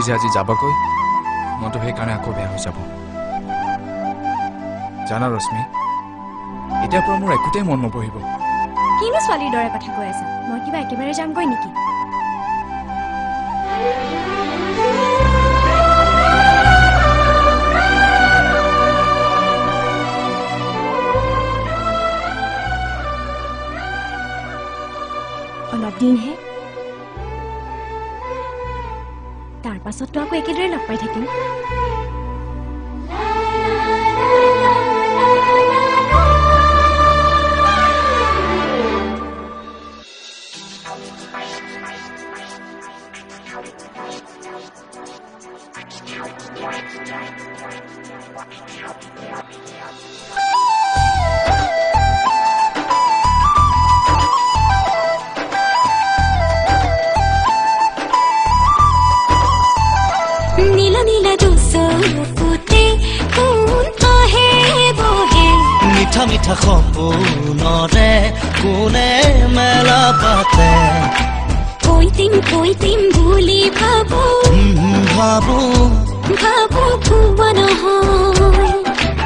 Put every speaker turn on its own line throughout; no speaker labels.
যে আজি যাবকৈ মনটো সেইকাৰণে আকৌ বেয়া হৈ যাব জানা ৰশ্মি এতিয়াৰ পৰা মোৰ একোতেই মন নবহিব
কিনো ছোৱালীৰ দৰে কথা কৈ আছা মই কিবা একেবাৰে যামগৈ নেকি অলপ দিনহে তাৰ পাছততো আকৌ একেদৰে লগ পাই থাকিম
মিঠা সপোনৰে কোনে মেলা পাতে কৈ দিম বুলি ভাবো খোৱা নহয়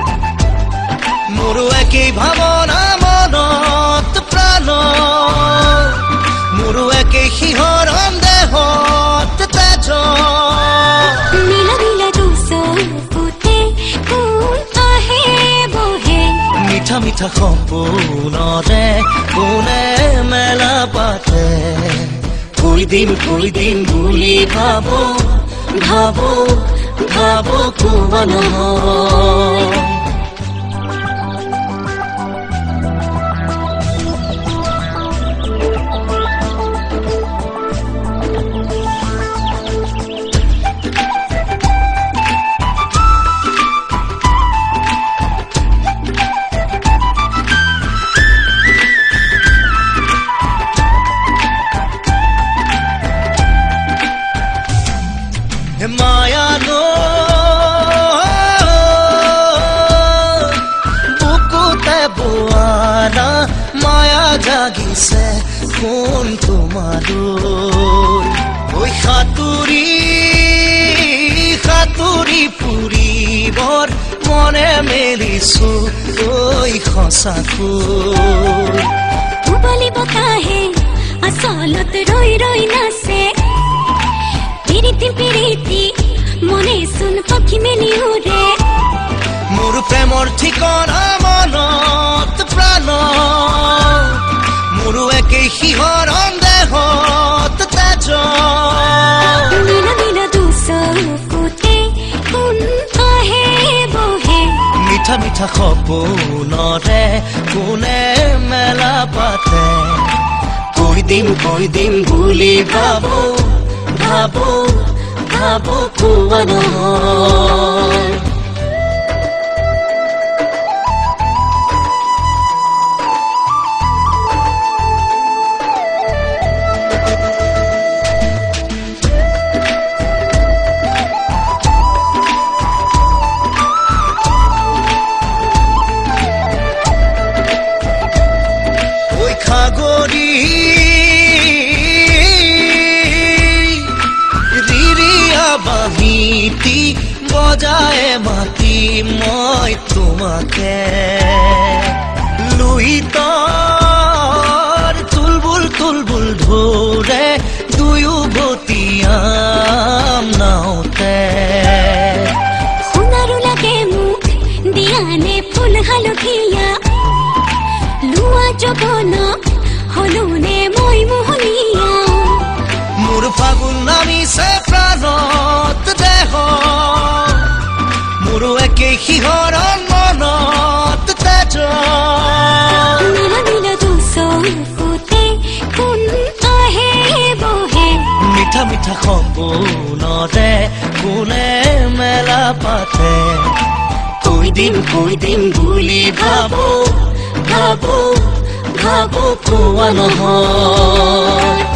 মোৰো একেই ভাৱনা মনত প্ৰাণ মোৰো একেই শিহৰণ দেহত তেজ মিঠা সপোনৰে কোনে মেলা পাতে কৈ দিম বুলি ভাবো খোৱা নহয় মায়ানো বুকুতে বোৱাৰা মায়া জাগিছে কোন তোমাৰ ঐ সাঁতুৰি ফুৰিবৰ মনে মেলিছো ঐ সঁচাকৈ উবলি বতাহে আচলত ৰৈ নাচে পিৰিতি মনে চোন পক্ষী মেলি উৰে মোৰ প্ৰেমৰ ঠিকনা মনত প্ৰাণ মোৰো একেই শিহৰণ দেহত তেজ নীলা দুচকুতে কোন আহে বহে মিঠা সপোনৰে কোনে মেলা পাতে কৈ দিম বুলি ভাবো খোৱা নহয় ঐ খাগৰি বাহিতি বজায় মাতি মই তোমাকে লুইতৰ তুলবুল ধৰে দুয়ো গতিয়াম নাওতে সোণাৰু লাগে মোক দিয়ানে ফুল হালধীয়া লোৱা জগন হলুনে মই মোহনীয়া মোৰ ফাগুন নামিছে প্ৰাণত দেহ মোৰো একেই শিহৰণ মনত তেজ নীলা দুচকুতে কোন আহে বহে মিঠা সপোনৰে কোনে মেলা পাতে কৈ দিম বুলি ভাবো খোৱা নহয়